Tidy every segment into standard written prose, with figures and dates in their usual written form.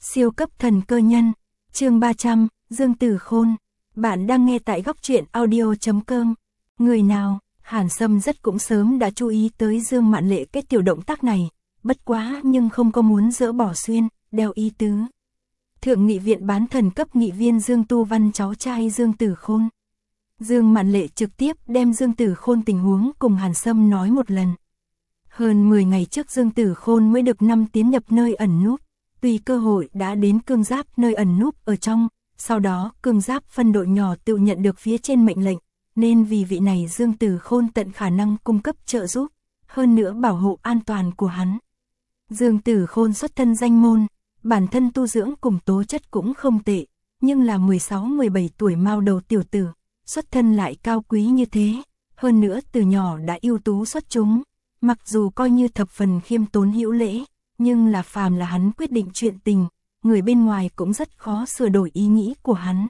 Siêu cấp thần cơ nhân, chương 300, Dương Tử Khôn. Bạn đang nghe tại góc truyện audio.com. Người nào, Hàn Sâm rất cũng sớm đã chú ý tới Dương Mạn Lệ cái tiểu động tác này, bất quá nhưng không có muốn dỡ bỏ xuyên, đeo ý tứ. Thượng nghị viện bán thần cấp nghị viên Dương Tu Văn cháu trai Dương Tử Khôn. Dương Mạn Lệ trực tiếp đem Dương Tử Khôn tình huống cùng Hàn Sâm nói một lần. Hơn 10 ngày trước Dương Tử Khôn mới được năm tiến nhập nơi ẩn núp, tùy cơ hội đã đến cương giáp nơi ẩn núp ở trong, sau đó cương giáp phân đội nhỏ tự nhận được phía trên mệnh lệnh, nên vì vị này Dương Tử Khôn tận khả năng cung cấp trợ giúp, hơn nữa bảo hộ an toàn của hắn. Dương Tử Khôn xuất thân danh môn, bản thân tu dưỡng cùng tố chất cũng không tệ, nhưng là 16-17 tuổi mao đầu tiểu tử, xuất thân lại cao quý như thế, hơn nữa từ nhỏ đã ưu tú xuất chúng, mặc dù coi như thập phần khiêm tốn hữu lễ, nhưng là phàm là hắn quyết định chuyện tình, người bên ngoài cũng rất khó sửa đổi ý nghĩ của hắn.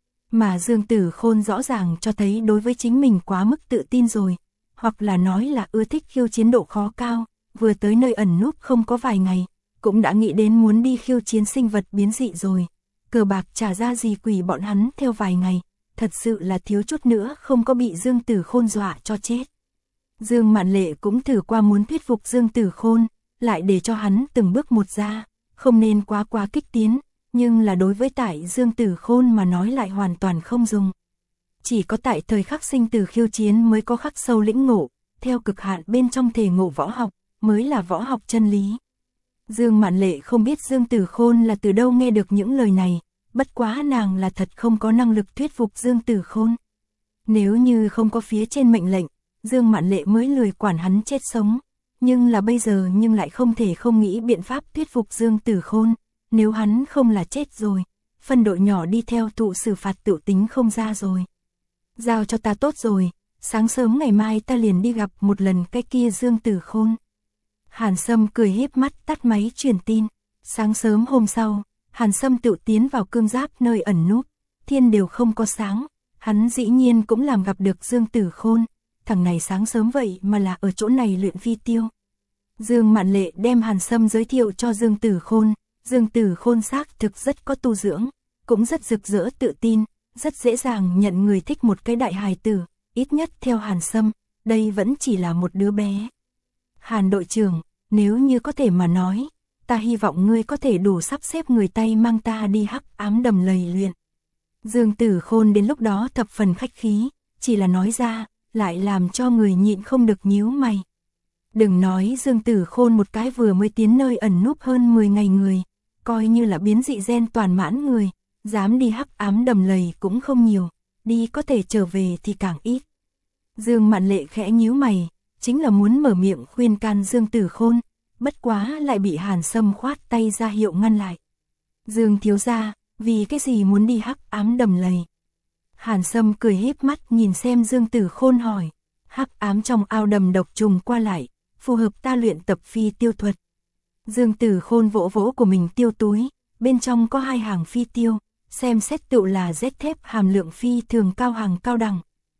Mà Dương Tử Khôn rõ ràng cho thấy đối với chính mình quá mức tự tin rồi, hoặc là nói là ưa thích khiêu chiến độ khó cao, vừa tới nơi ẩn núp không có vài ngày, cũng đã nghĩ đến muốn đi khiêu chiến sinh vật biến dị rồi. Cờ bạc trả ra gì quỷ bọn hắn theo vài ngày, thật sự là thiếu chút nữa không có bị Dương Tử Khôn dọa cho chết. Dương Mạn Lệ cũng thử qua muốn thuyết phục Dương Tử Khôn, lại để cho hắn từng bước một ra, không nên quá kích tiến, nhưng là đối với tại Dương Tử Khôn mà nói lại hoàn toàn không dùng. Chỉ có tại thời khắc sinh tử khiêu chiến mới có khắc sâu lĩnh ngộ, theo cực hạn bên trong thể ngộ võ học, mới là võ học chân lý. Dương Mạn Lệ không biết Dương Tử Khôn là từ đâu nghe được những lời này, bất quá nàng là thật không có năng lực thuyết phục Dương Tử Khôn. Nếu như không có phía trên mệnh lệnh, Dương Mạn Lệ mới lười quản hắn chết sống, nhưng là bây giờ nhưng lại không thể không nghĩ biện pháp thuyết phục Dương Tử Khôn, nếu hắn không là chết rồi, phân đội nhỏ đi theo thụ xử phạt tự tính không ra rồi. Giao cho ta tốt rồi, sáng sớm ngày mai ta liền đi gặp một lần cái kia Dương Tử Khôn. Hàn Sâm cười híp mắt tắt máy truyền tin. Sáng sớm hôm sau, Hàn Sâm tự tiến vào cương giáp nơi ẩn núp, thiên đều không có sáng, hắn dĩ nhiên cũng làm gặp được Dương Tử Khôn, thằng này sáng sớm vậy mà là ở chỗ này luyện phi tiêu. Dương Mạn Lệ đem Hàn Sâm giới thiệu cho Dương Tử Khôn xác thực rất có tu dưỡng, cũng rất rực rỡ tự tin, rất dễ dàng nhận người thích một cái đại hài tử, ít nhất theo Hàn Sâm, đây vẫn chỉ là một đứa bé. Hàn đội trưởng, nếu như có thể mà nói, ta hy vọng ngươi có thể đủ sắp xếp người tay mang ta đi hắc ám đầm lầy luyện. Dương Tử Khôn đến lúc đó thập phần khách khí, chỉ là nói ra, lại làm cho người nhịn không được nhíu mày. Đừng nói Dương Tử Khôn một cái vừa mới tiến nơi ẩn núp hơn 10 ngày người, coi như là biến dị gen toàn mãn người, dám đi hắc ám đầm lầy cũng không nhiều, đi có thể trở về thì càng ít. Dương Mạn Lệ khẽ nhíu mày, chính là muốn mở miệng khuyên can Dương Tử Khôn, bất quá lại bị Hàn Sâm khoát tay ra hiệu ngăn lại. Dương thiếu gia, vì cái gì muốn đi hắc ám đầm lầy? Hàn Sâm cười híp mắt nhìn xem Dương Tử Khôn hỏi. Hắc ám trong ao đầm độc trùng qua lại, phù hợp ta luyện tập phi tiêu thuật. Dương Tử Khôn vỗ vỗ của mình tiêu túi, bên trong có 2 hàng phi tiêu, xem xét tựu là Z thép hàm lượng phi thường cao hàng cao đẳng.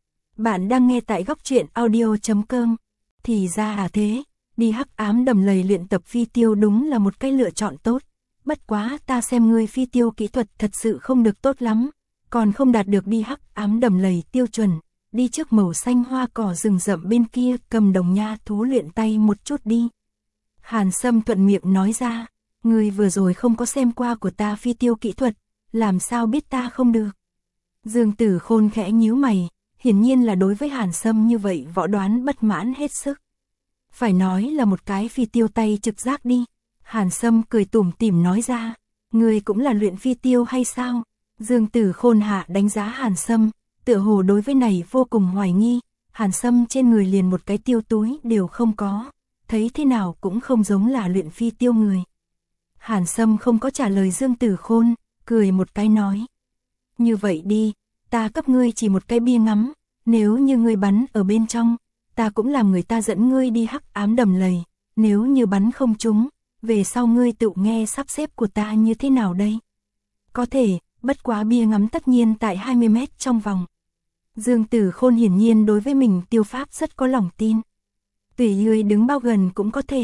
Bạn đang nghe tại góc truyện audio.com. Thì ra là thế, đi hắc ám đầm lầy luyện tập phi tiêu đúng là một cái lựa chọn tốt. Bất quá ta xem ngươi phi tiêu kỹ thuật thật sự không được tốt lắm, còn không đạt được đi hắc ám đầm lầy tiêu chuẩn, đi trước màu xanh hoa cỏ rừng rậm bên kia cầm đồng nha thú luyện tay một chút đi. Hàn Sâm thuận miệng nói ra, ngươi vừa rồi không có xem qua của ta phi tiêu kỹ thuật, làm sao biết ta không được. Dương Tử Khôn khẽ nhíu mày, hiển nhiên là đối với Hàn Sâm như vậy võ đoán bất mãn hết sức. Phải nói là một cái phi tiêu tay trực giác đi. Hàn Sâm cười tủm tỉm nói ra, ngươi cũng là luyện phi tiêu hay sao? Dương Tử Khôn hạ đánh giá Hàn Sâm, tựa hồ đối với này vô cùng hoài nghi, Hàn Sâm trên người liền một cái tiêu túi đều không có, thấy thế nào cũng không giống là luyện phi tiêu người. Hàn Sâm không có trả lời Dương Tử Khôn, cười một cái nói, như vậy đi, ta cấp ngươi chỉ một cái bia ngắm, nếu như ngươi bắn ở bên trong, ta cũng làm người ta dẫn ngươi đi hắc ám đầm lầy, nếu như bắn không trúng, về sau ngươi tự nghe sắp xếp của ta như thế nào đây? Có thể, bất quá bia ngắm tất nhiên tại 20 mét trong vòng. Dương Tử Khôn hiển nhiên đối với mình tiêu pháp rất có lòng tin. Tùy ngươi đứng bao gần cũng có thể.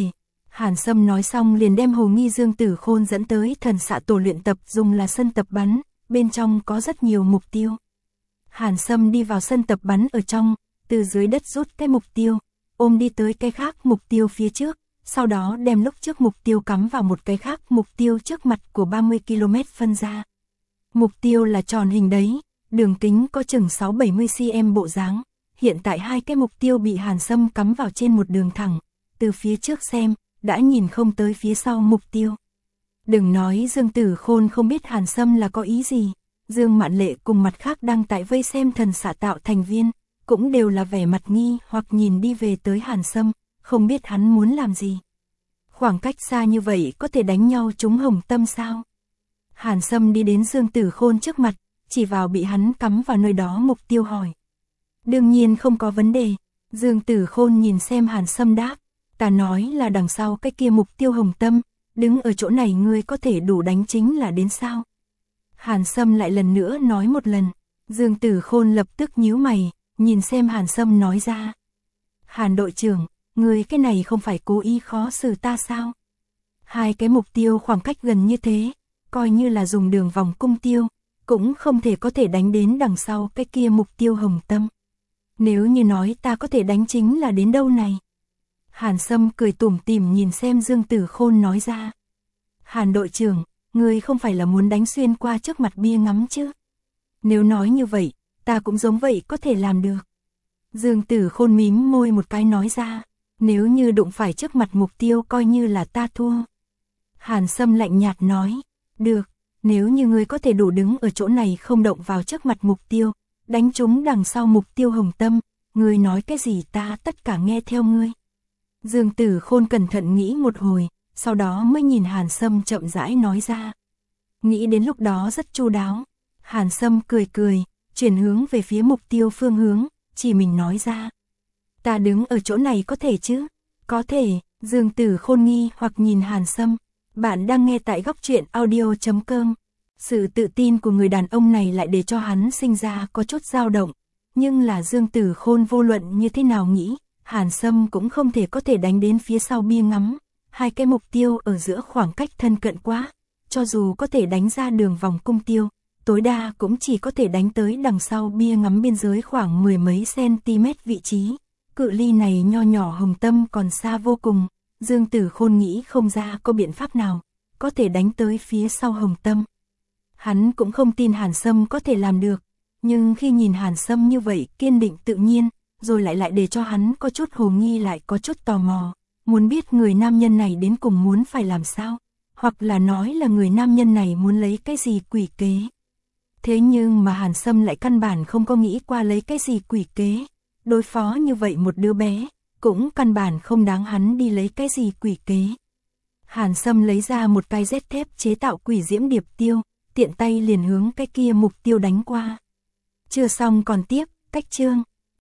Hàn Sâm nói xong liền đem Hồ Nghi Dương Tử Khôn dẫn tới thần xạ tổ luyện tập, dùng là sân tập bắn, bên trong có rất nhiều mục tiêu. Hàn Sâm đi vào sân tập bắn ở trong, từ dưới đất rút cái mục tiêu, ôm đi tới cái khác mục tiêu phía trước, sau đó đem lúc trước mục tiêu cắm vào một cái khác mục tiêu trước mặt của 30 km phân ra. Mục tiêu là tròn hình đấy, đường kính có chừng 6-70 cm bộ dáng. Hiện tại hai cái mục tiêu bị Hàn Sâm cắm vào trên một đường thẳng, từ phía trước xem, đã nhìn không tới phía sau mục tiêu. Đừng nói Dương Tử Khôn không biết Hàn Sâm là có ý gì, Dương Mạn Lệ cùng mặt khác đang tại vây xem thần xạ tạo thành viên, cũng đều là vẻ mặt nghi hoặc nhìn đi về tới Hàn Sâm, không biết hắn muốn làm gì. Khoảng cách xa như vậy có thể đánh nhau trúng hồng tâm sao? Hàn Sâm đi đến Dương Tử Khôn trước mặt, chỉ vào bị hắn cắm vào nơi đó mục tiêu hỏi. Đương nhiên không có vấn đề, Dương Tử Khôn nhìn xem Hàn Sâm đáp, ta nói là đằng sau cái kia mục tiêu hồng tâm, đứng ở chỗ này ngươi có thể đủ đánh chính là đến sao? Hàn Sâm lại lần nữa nói một lần, Dương Tử Khôn lập tức nhíu mày, nhìn xem Hàn Sâm nói ra. Hàn đội trưởng, ngươi cái này không phải cố ý khó xử ta sao? Hai cái mục tiêu khoảng cách gần như thế, coi như là dùng đường vòng cung tiêu, cũng không thể có thể đánh đến đằng sau cái kia mục tiêu hồng tâm. Nếu như nói ta có thể đánh chính là đến đâu này? Hàn Sâm cười tủm tỉm nhìn xem Dương Tử Khôn nói ra. Hàn đội trưởng, ngươi không phải là muốn đánh xuyên qua trước mặt bia ngắm chứ? Nếu nói như vậy, ta cũng giống vậy có thể làm được. Dương Tử Khôn mím môi một cái nói ra, nếu như đụng phải trước mặt mục tiêu coi như là ta thua. Hàn Sâm lạnh nhạt nói, được, nếu như ngươi có thể đủ đứng ở chỗ này không động vào trước mặt mục tiêu, đánh trúng đằng sau mục tiêu hồng tâm, ngươi nói cái gì ta tất cả nghe theo ngươi. Dương Tử Khôn cẩn thận nghĩ một hồi, sau đó mới nhìn Hàn Sâm chậm rãi nói ra. Nghĩ đến lúc đó rất chu đáo, Hàn Sâm cười cười, chuyển hướng về phía mục tiêu phương hướng, chỉ mình nói ra. Ta đứng ở chỗ này có thể chứ? Có thể, Dương Tử Khôn nghi hoặc nhìn Hàn Sâm. Bạn đang nghe tại góc truyện audio.com. Sự tự tin của người đàn ông này lại để cho hắn sinh ra có chút dao động. Nhưng là Dương Tử Khôn vô luận như thế nào nghĩ, Hàn Sâm cũng không thể có thể đánh đến phía sau bia ngắm. Hai cái mục tiêu ở giữa khoảng cách thân cận quá. Cho dù có thể đánh ra đường vòng cung tiêu, tối đa cũng chỉ có thể đánh tới đằng sau bia ngắm biên giới khoảng 10 mấy cm vị trí. Cự ly này nho nhỏ hồng tâm còn xa vô cùng. Dương Tử Khôn nghĩ không ra có biện pháp nào có thể đánh tới phía sau hồng tâm. Hắn cũng không tin Hàn Sâm có thể làm được, nhưng khi nhìn Hàn Sâm như vậy kiên định tự nhiên, rồi lại để cho hắn có chút hồ nghi lại có chút tò mò, muốn biết người nam nhân này đến cùng muốn phải làm sao, hoặc là nói là người nam nhân này muốn lấy cái gì quỷ kế. Thế nhưng mà Hàn Sâm lại căn bản không có nghĩ qua lấy cái gì quỷ kế, đối phó như vậy một đứa bé, cũng căn bản không đáng hắn đi lấy cái gì quỷ kế. Hàn Sâm lấy ra một cái Z thép chế tạo quỷ diễm điệp tiêu, tiện tay liền hướng cái kia mục tiêu đánh qua. Chưa xong còn tiếp, cách chương.